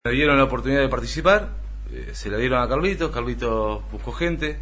Me dieron la oportunidad de participar, se la dieron a Carlitos. Carlitos buscó gente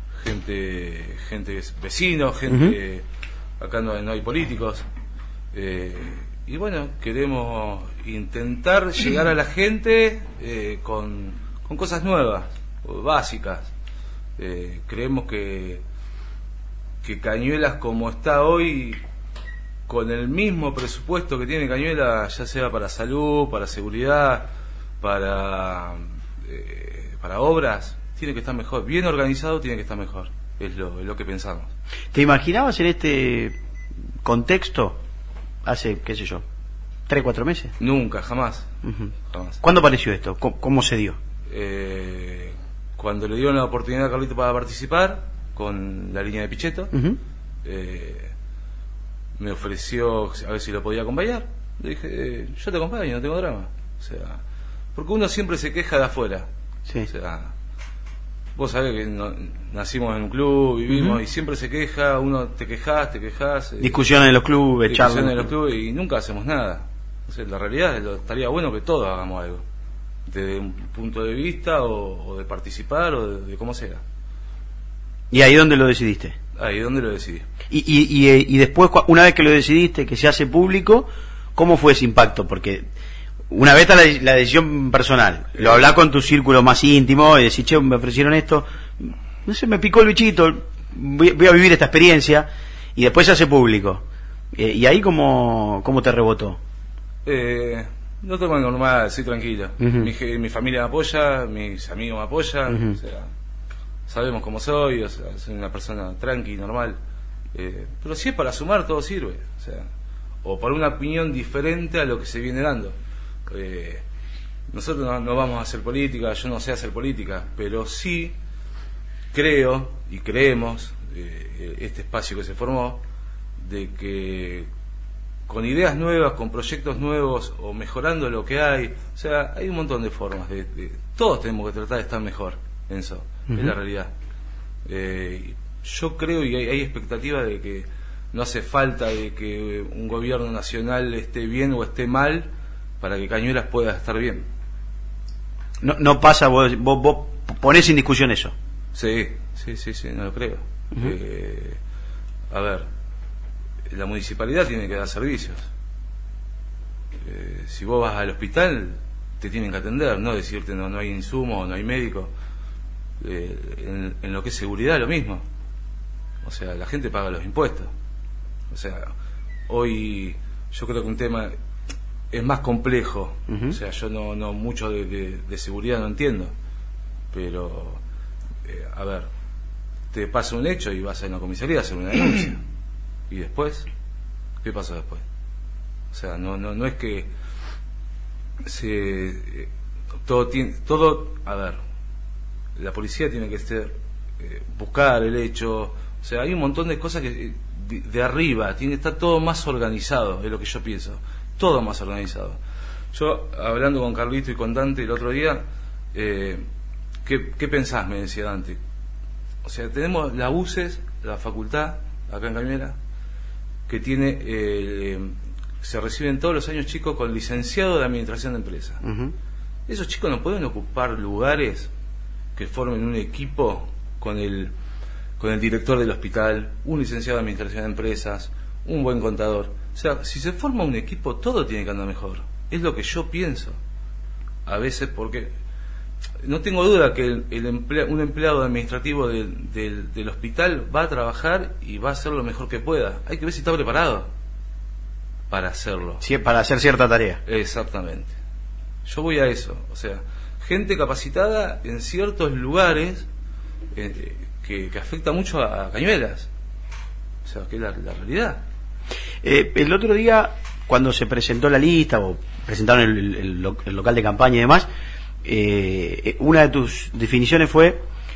vecinos, gente, acá no hay políticos, y bueno, queremos intentar llegar a la gente con cosas nuevas, básicas. Creemos que Cañuelas, como está hoy, con el mismo presupuesto que tiene Cañuelas, ya sea para salud, para seguridad, para obras, tiene que estar mejor. Bien organizado tiene que estar mejor. Es lo que pensamos. ¿Te imaginabas en este contexto hace, qué sé yo, 3, 4 meses? Nunca, jamás. Jamás. ¿Cuándo apareció esto? ¿Cómo se dio? Cuando le dieron la oportunidad a Carlito para participar con la línea de Pichetto, me ofreció a ver si lo podía acompañar. Le dije, yo te acompaño, no tengo drama. O sea, porque uno siempre se queja de afuera. Sí. O sea, vos sabés que nacimos en un club, vivimos, y siempre se queja, uno te quejas. Discusiones en los clubes, charlas. Discusiones en los clubes, y nunca hacemos nada. O sea, la realidad estaría bueno que todos hagamos algo, desde un punto de vista, o de participar, o de cómo sea. ¿Y ahí dónde lo decidiste? Ahí donde lo decidí. Y después, una vez que lo decidiste, que se hace público, ¿cómo fue ese impacto? Porque una vez está la decisión personal, lo hablás con tu círculo más íntimo y decís, che, me ofrecieron esto, no sé, me picó el bichito, voy a vivir esta experiencia, y después se hace público. ¿Y ahí cómo te rebotó? Lo tomo normal, soy tranquilo. Mi familia me apoya, mis amigos me apoyan, o sea, sabemos cómo soy, o sea, soy una persona tranqui, normal. Pero si es para sumar, todo sirve, o sea, o para una opinión diferente a lo que se viene dando. Nosotros no vamos a hacer política, yo no sé hacer política, pero sí creo y creemos, este espacio que se formó, de que con ideas nuevas, con proyectos nuevos, o mejorando lo que hay, o sea, hay un montón de formas todos tenemos que tratar de estar mejor en eso, es la realidad. Yo creo, y hay expectativa de que no hace falta de que un gobierno nacional esté bien o esté mal para que Cañuelas pueda estar bien. No pasa, vos ponés en discusión eso. Sí, no lo creo. A ver, la municipalidad tiene que dar servicios. Si vos vas al hospital, te tienen que atender, no decirte no hay insumo, no hay médico. En lo que es seguridad, lo mismo. O sea, la gente paga los impuestos. O sea, hoy yo creo que un tema es más complejo. O sea, yo no mucho de seguridad no entiendo, pero a ver, te pasa un hecho y vas a una comisaría a hacer una denuncia, y después, ¿qué pasa después? O sea, no es que todo, a ver, la policía tiene que buscar el hecho, o sea, hay un montón de cosas que de arriba tiene que estar todo más organizado, es lo que yo pienso, todo más organizado. Yo, hablando con Carlito y con Dante el otro día, ¿qué pensás?, me decía Dante. O sea, tenemos la UCES, la facultad acá en Cañuelas, que tiene se reciben todos los años chicos con licenciado de administración de empresas. Esos chicos no pueden ocupar lugares que formen un equipo con el director del hospital, un licenciado de administración de empresas, un buen contador. O sea, si se forma un equipo, todo tiene que andar mejor. Es lo que yo pienso. A veces, porque no tengo duda que un empleado administrativo del hospital va a trabajar y va a hacer lo mejor que pueda. Hay que ver si está preparado para hacerlo. Sí, para hacer cierta tarea. Exactamente. Yo voy a eso. O sea, gente capacitada en ciertos lugares que afecta mucho a Cañuelas. O sea, que es la realidad. El otro día, cuando se presentó la lista, o presentaron el local de campaña y demás, una de tus definiciones fue,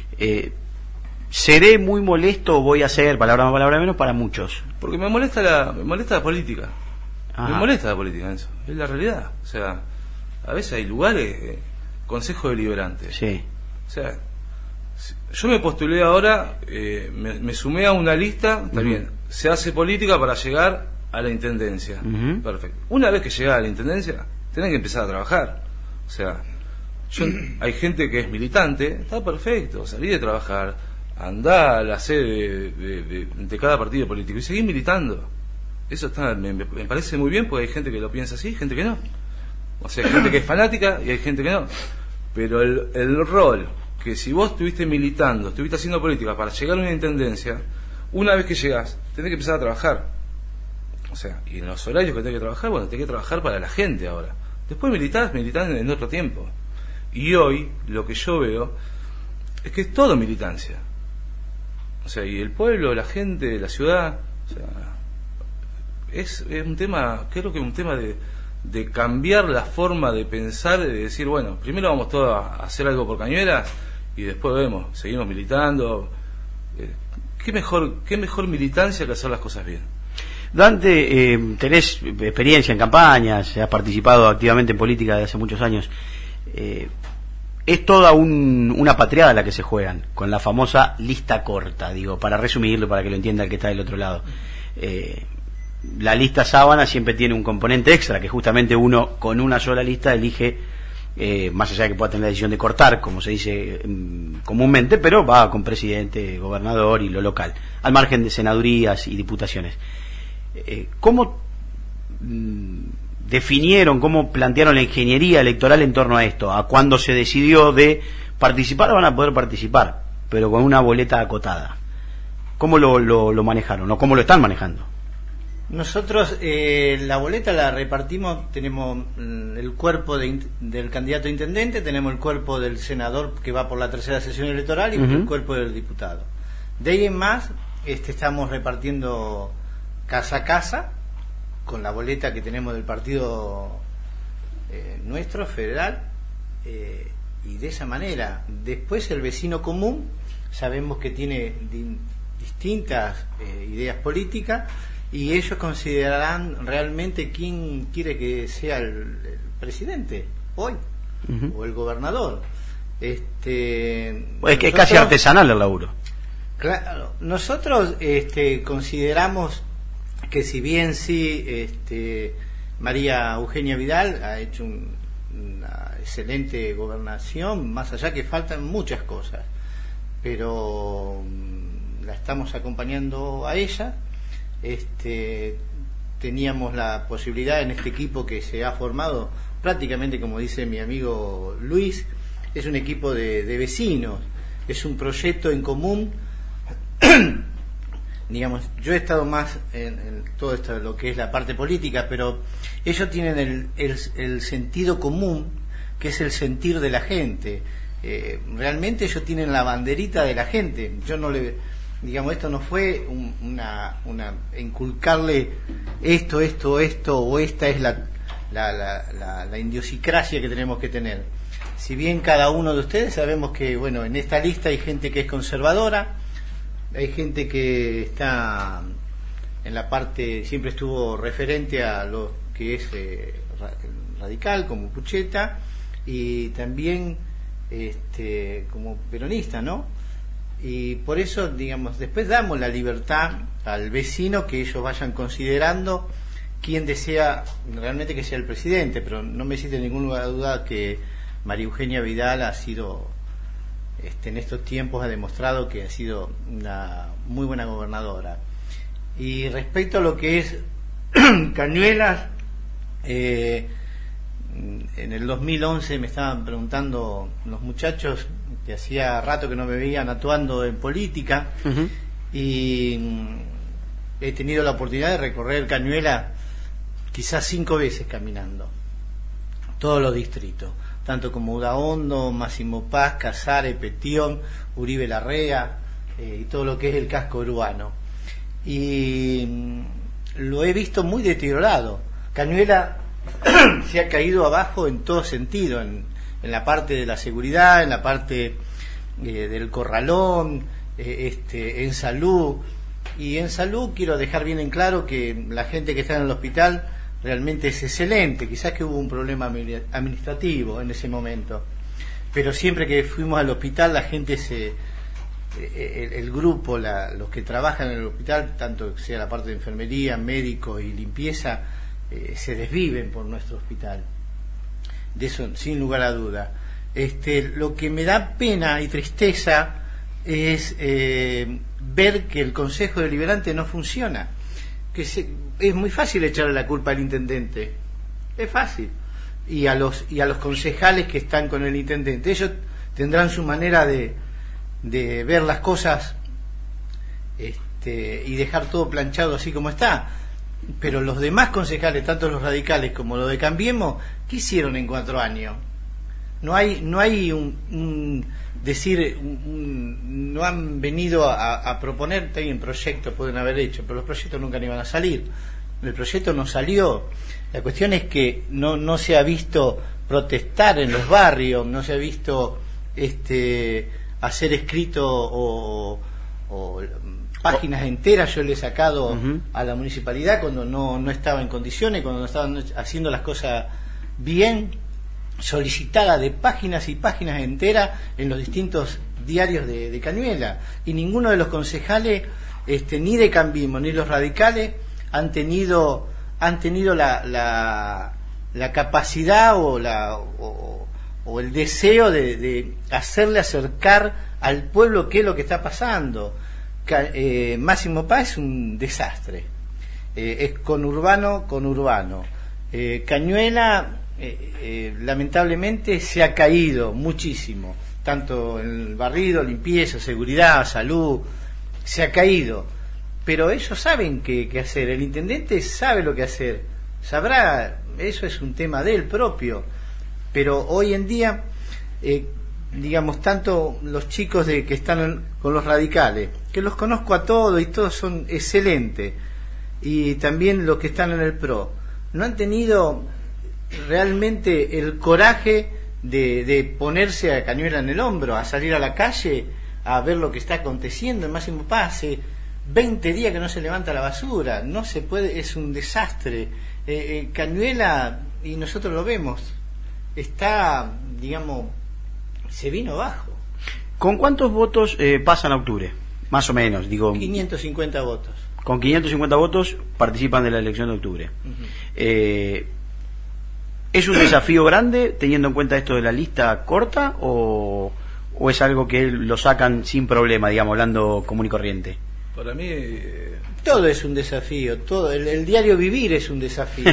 seré muy molesto o voy a ser, palabra más, palabra menos, para muchos. Porque me molesta la política. Ajá. Me molesta la política, eso. Es la realidad. O sea, a veces hay lugares, Consejo Deliberante. Sí. O sea, yo me postulé ahora, me sumé a una lista, está bien, se hace política para llegar a la intendencia. Perfecto. Una vez que llegás a la intendencia, tenés que empezar a trabajar. O sea, Hay gente que es militante, está perfecto, salí de trabajar, andá a la sede de cada partido político y seguí militando. Eso me parece muy bien, porque hay gente que lo piensa así, gente que no. O sea, hay gente que es fanática y hay gente que no. Pero el rol, que si vos estuviste militando, estuviste haciendo política para llegar a una intendencia, una vez que llegás, tenés que empezar a trabajar. O sea, y en los horarios que tenés que trabajar, bueno, tenés que trabajar para la gente ahora. Después militás en otro tiempo. Y hoy, lo que yo veo, es que es todo militancia. O sea, y el pueblo, la gente, la ciudad, o sea, es un tema, creo que es un tema de cambiar la forma de pensar, de decir, bueno, primero vamos todos a hacer algo por Cañuelas y después vemos, seguimos militando. ¿Qué mejor militancia que hacer las cosas bien? Dante, tenés experiencia en campañas, has participado activamente en política desde hace muchos años. Es toda una patriada la que se juegan, con la famosa lista corta, digo, para resumirlo, para que lo entienda el que está del otro lado. La lista sábana siempre tiene un componente extra, que justamente uno con una sola lista elige, más allá de que pueda tener la decisión de cortar, como se dice comúnmente, pero va con presidente, gobernador y lo local, al margen de senadurías y diputaciones. ¿Cómo definieron, cómo plantearon la ingeniería electoral en torno a esto? A cuando se decidió de participar, van a poder participar, pero con una boleta acotada. ¿Cómo lo manejaron o cómo lo están manejando? Nosotros la boleta la repartimos, tenemos el cuerpo del candidato a intendente, tenemos el cuerpo del senador que va por la tercera sesión electoral y el cuerpo del diputado. De ahí en más estamos repartiendo casa a casa con la boleta que tenemos del partido nuestro, federal, y de esa manera. Después el vecino común, sabemos que tiene distintas ideas políticas, y ellos considerarán realmente quién quiere que sea el presidente hoy, o el gobernador. Es que es casi artesanal el laburo. Claro, nosotros consideramos que si bien sí María Eugenia Vidal ha hecho una excelente gobernación, más allá que faltan muchas cosas, pero la estamos acompañando a ella. Teníamos la posibilidad en este equipo que se ha formado, prácticamente como dice mi amigo Luis, es un equipo de vecinos, es un proyecto en común. Digamos, yo he estado más en todo esto, lo que es la parte política, pero ellos tienen el sentido común, que es el sentir de la gente. Realmente ellos tienen la banderita de la gente. Yo no le, digamos, esto no fue una inculcarle esto, o esta es la idiosincrasia que tenemos que tener. Si bien cada uno de ustedes sabemos que, bueno, en esta lista hay gente que es conservadora, hay gente que está en la parte, siempre estuvo referente a lo que es radical, como Pucheta, y también como peronista, ¿no? Y por eso, digamos, después damos la libertad al vecino que ellos vayan considerando quién desea realmente que sea el presidente, pero no me existe ninguna duda que María Eugenia Vidal ha sido, en estos tiempos ha demostrado que ha sido una muy buena gobernadora. Y respecto a lo que es Cañuelas, en el 2011 me estaban preguntando los muchachos que hacía rato que no me veían actuando en política, y he tenido la oportunidad de recorrer Cañuelas quizás 5 veces caminando todos los distritos, tanto como Udaondo, Máximo Paz, Casares, Petión, Uribe Larrea, y todo lo que es el casco urbano, y lo he visto muy deteriorado. Cañuelas se ha caído abajo en todo sentido, en la parte de la seguridad, en la parte del corralón, en salud. Y en salud quiero dejar bien en claro que la gente que está en el hospital realmente es excelente. Quizás que hubo un problema administrativo en ese momento, pero siempre que fuimos al hospital la gente el grupo, los que trabajan en el hospital, tanto que sea la parte de enfermería, médicos y limpieza, se desviven por nuestro hospital, de eso sin lugar a duda. Lo que me da pena y tristeza es ver que el Consejo Deliberante no funciona. Es muy fácil echarle la culpa al intendente, es fácil, y a los concejales que están con el intendente. Ellos tendrán su manera de ver las cosas y dejar todo planchado así como está, pero los demás concejales, tanto los radicales como los de Cambiemos, ¿qué hicieron en 4 años? No hay no han venido a proponer. También proyectos pueden haber hecho, pero los proyectos nunca iban a salir. El proyecto no salió. La cuestión es que no se ha visto protestar en los barrios, no se ha visto hacer escrito o páginas enteras. Yo le he sacado a la municipalidad cuando no estaba en condiciones, cuando no estaban haciendo las cosas bien, solicitada de páginas y páginas enteras en los distintos diarios de Cañuelas, y ninguno de los concejales, ni de Cambiemos ni los radicales, han tenido la capacidad o el deseo de hacerle acercar al pueblo qué es lo que está pasando. Máximo Paz es un desastre, es conurbano. Cañuelas lamentablemente se ha caído muchísimo, tanto en el barrido, limpieza, seguridad, salud, se ha caído, pero ellos saben qué hacer. El intendente sabe lo que hacer, sabrá, eso es un tema de él propio, pero hoy en día digamos, tanto los chicos que están con los radicales, que los conozco a todos y todos son excelentes, y también los que están en el PRO, no han tenido realmente el coraje de ponerse a Cañuelas en el hombro, a salir a la calle a ver lo que está aconteciendo. En Máximo Paz hace 20 días que no se levanta la basura, no se puede, es un desastre. Cañuelas, y nosotros lo vemos, está, digamos, se vino abajo. ¿Con cuántos votos pasan a octubre? Más o menos, digo. 550 votos. Con 550 votos participan de la elección de octubre. ¿Es un desafío grande teniendo en cuenta esto de la lista corta o es algo que lo sacan sin problema, digamos, hablando común y corriente? Para mí todo es un desafío, todo el diario vivir es un desafío.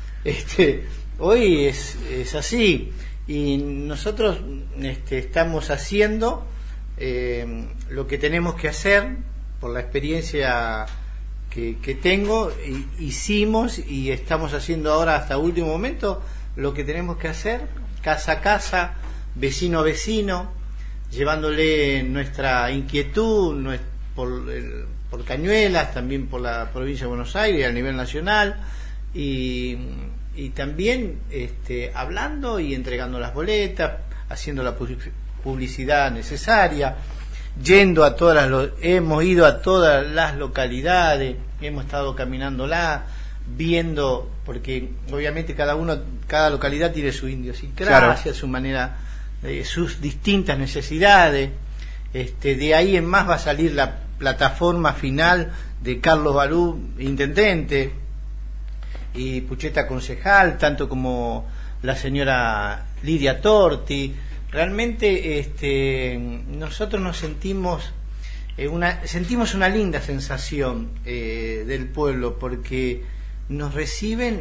Hoy es así, y nosotros estamos haciendo lo que tenemos que hacer por la experiencia que tengo, hicimos y estamos haciendo ahora hasta último momento lo que tenemos que hacer, casa a casa, vecino a vecino, llevándole nuestra inquietud por Cañuelas, también por la provincia de Buenos Aires a nivel nacional, y también hablando y entregando las boletas, haciendo la publicidad necesaria, yendo a hemos ido a todas las localidades, hemos estado caminándola, viendo, porque obviamente cada localidad tiene su idiosincrasia, claro, su manera, sus distintas necesidades. De ahí en más va a salir la plataforma final de Carlos Balú, intendente, y Pucheta concejal, tanto como la señora Lidia Torti. Realmente nosotros nos sentimos una linda sensación del pueblo, porque nos reciben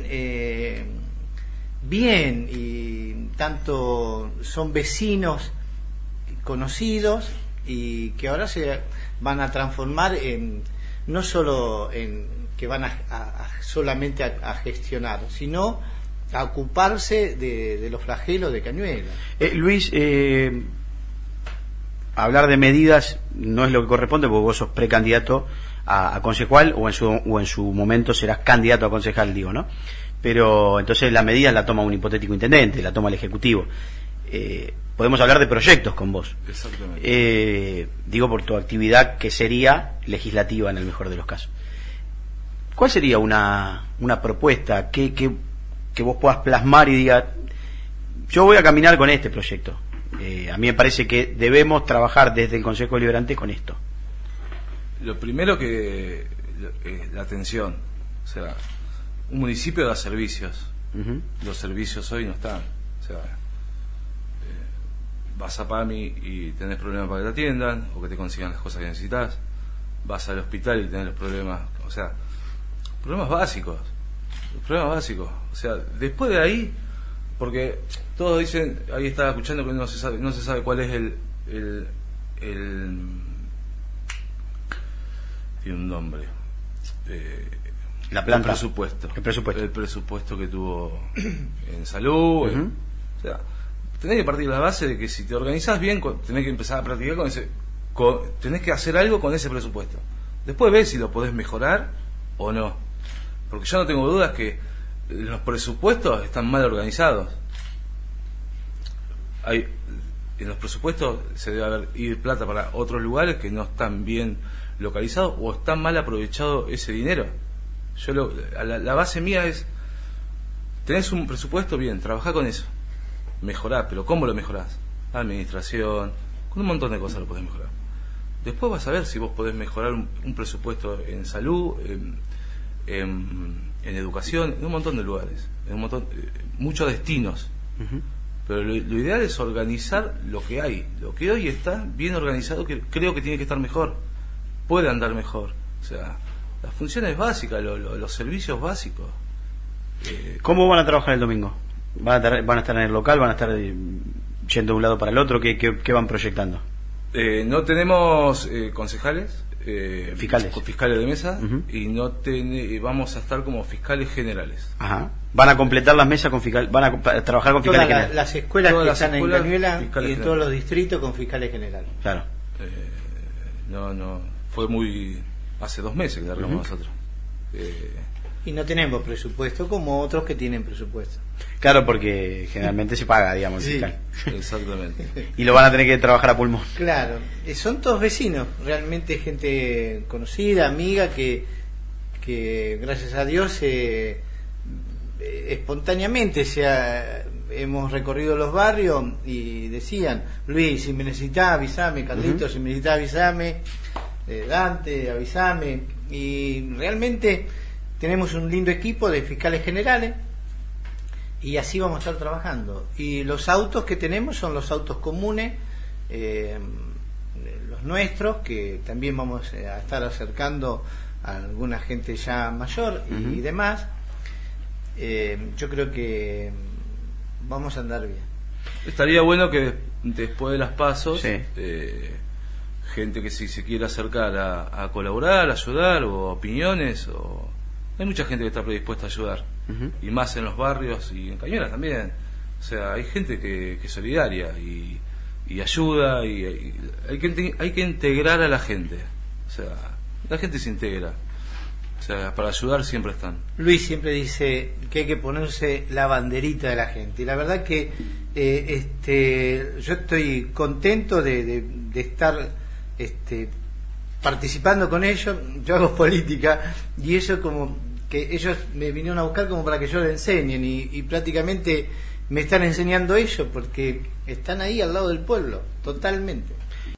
bien, y tanto son vecinos conocidos y que ahora se van a transformar no solo en que van solamente a gestionar, sino a ocuparse de los flagelos de Cañuelas. Luis, hablar de medidas no es lo que corresponde, porque vos sos precandidato a concejal, o en su momento serás candidato a concejal, digo, ¿no? Pero entonces la medida la toma un hipotético intendente, la toma el ejecutivo. Podemos hablar de proyectos con vos. Exactamente. Digo, por tu actividad que sería legislativa en el mejor de los casos. ¿Cuál sería una propuesta que vos puedas plasmar y diga, yo voy a caminar con este proyecto? A mí me parece que debemos trabajar desde el Consejo Deliberante con esto. Lo primero que la atención, o sea, un municipio da servicios. Los servicios hoy no están, o sea, vas a PAMI y tenés problemas para que te atiendan o que te consigan las cosas que necesitas, vas al hospital y tenés los problemas, o sea, problemas básicos, o sea, después de ahí, porque todos dicen, ahí estaba escuchando que no se sabe cuál es el tiene un nombre, la planta, el presupuesto que tuvo en salud. Uh-huh. O sea, tenés que partir de la base de que si te organizás bien, tenés que empezar a practicar tenés que hacer algo con ese presupuesto. Después ves si lo podés mejorar o no, porque yo no tengo dudas que los presupuestos están mal organizados. En los presupuestos se debe ir plata para otros lugares que no están bien localizados o está mal aprovechado ese dinero. La base mía es: tenés un presupuesto, bien, trabajá con eso, mejorá, pero ¿cómo lo mejorás? Administración, con un montón de cosas lo podés mejorar. Después vas a ver si vos podés mejorar un presupuesto en salud, en educación, en un montón de lugares, muchos destinos. Uh-huh. Pero lo ideal es organizar lo que hay. Lo que hoy está bien organizado, que creo que tiene que estar mejor, puede andar mejor. O sea, las funciones básicas, los servicios básicos. ¿Cómo van a trabajar el domingo? ¿Van a estar en el local? ¿Van a estar yendo de un lado para el otro? ¿Qué van proyectando? No tenemos concejales, fiscales de mesa. Uh-huh. Y vamos a estar como fiscales generales. Ajá. ¿Van a completar las mesas con fiscales? ¿Van a trabajar con fiscales generales? Las escuelas Todas que las están en escuelas, Cañuelas y en fiscales todos los distritos con fiscales generales. Claro. No, fue hace 2 meses que largamos Uh-huh. nosotros. Y no tenemos presupuesto como otros que tienen presupuesto. Claro, porque generalmente se paga, digamos, el Sí. fiscal. Exactamente. Y lo van a tener que trabajar a pulmón. Claro, son todos vecinos, realmente gente conocida, amiga, que gracias a Dios espontáneamente hemos recorrido los barrios y decían: Luis, si me necesitás avísame, Carlitos, Uh-huh. si me necesitás avísame, Dante, avísame. Y realmente tenemos un lindo equipo de fiscales generales y así vamos a estar trabajando. Y los autos que tenemos son los autos comunes, los nuestros, que también vamos a estar acercando a alguna gente ya mayor y Uh-huh. demás. Yo creo que vamos a andar bien. Estaría bueno que después de las pasos, Sí. gente que si se quiere acercar a colaborar, a ayudar, o opiniones, hay mucha gente que está predispuesta a ayudar. Uh-huh. Y más en los barrios y en Cañuelas también. O sea, hay gente que es solidaria y ayuda, y hay que integrar a la gente. O sea, la gente se integra. O sea, para ayudar siempre están. Luis siempre dice que hay que ponerse la banderita de la gente, y la verdad que yo estoy contento de estar participando con ellos. Yo hago política y eso, como que ellos me vinieron a buscar como para que yo les enseñen, y prácticamente me están enseñando ellos porque están ahí al lado del pueblo, totalmente.